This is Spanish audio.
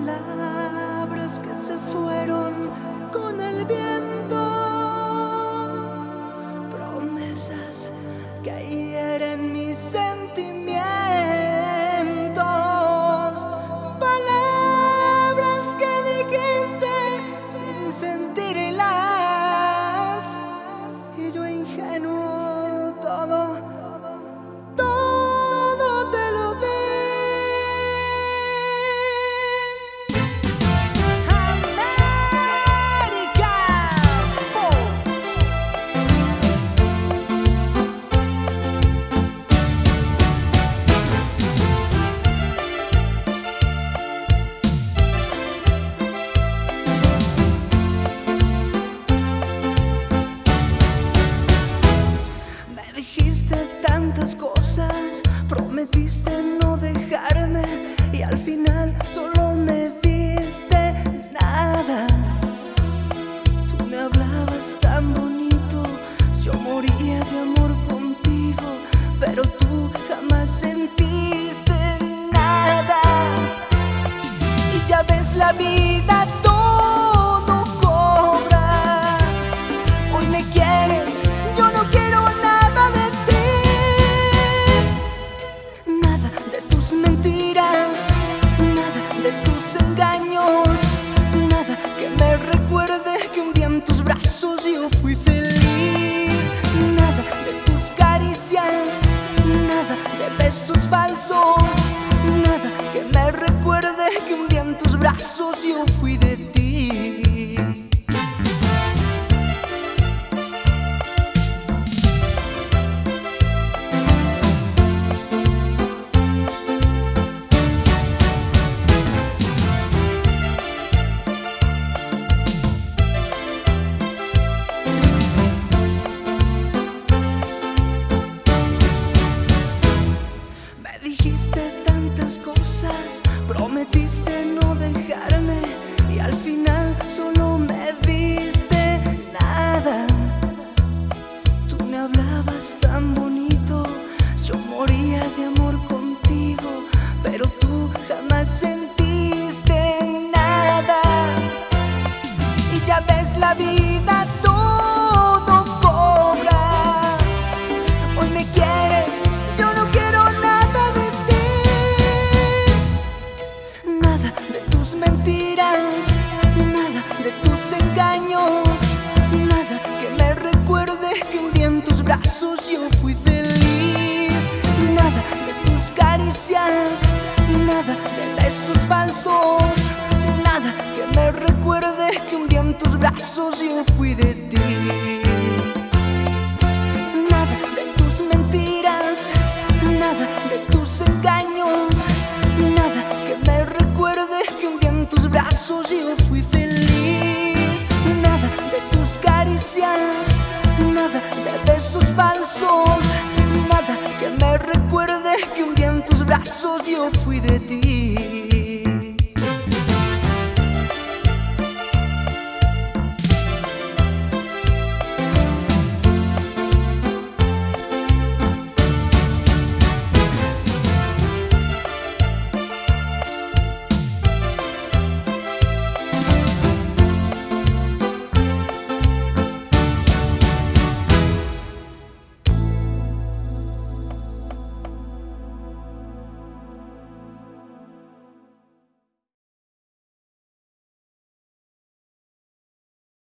palabras que se fueron con el viento, promesas que hieren mis sentimientos, palabras que dijiste sin sentirlas, y yo ingenuo todo te lo di. Dijiste tantas cosas, prometiste no dejarme, y al final solo me diste nada. Tú me hablabas tan bonito, yo moría de amor contigo, pero tú jamás sentiste nada. Y ya ves, la vida todo cobra. Hoy me quieres, yo no quiero nada de ti, nada de tus mentiras, nada de tus engaños, nada que me recuerde que un día en tus brazos yo fui feliz, nada de tus caricias, nada de besos falsos, nada que me recuerde que un día en tus brazos yo fui de ti. Dijiste tantas cosas, prometiste no dejarme, y al final solo me diste nada. Tú me hablabas tan bonito, yo moría de amor contigo, pero tú jamás sentiste nada. Y ya ves, la vida todo cobra. Hoy me quieres, yo no quiero nada de tus mentiras, nada de tus engaños, nada que me recuerde que un día en tus brazos yo fui feliz, nada de tus caricias, nada de besos falsos, nada que me recuerde que un día en tus brazos yo fui de ti, nada de tus mentiras, nada de tus engaños, nada que me recuerde que un día en tus brazos yo fui feliz, nada de tus caricias, nada de besos falsos, nada que me recuerde que un día en tus brazos yo fui de ti.